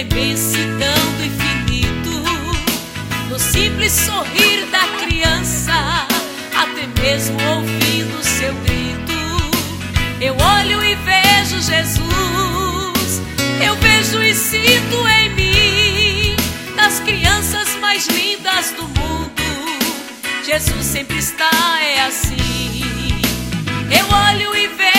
imensidão do infinito, no simples sorrir da criança, até mesmo ouvindo seu grito. Eu olho e vejo Jesus, eu vejo e sinto em mim, das crianças mais lindas do mundo, Jesus sempre está, é assim. Eu olho e vejo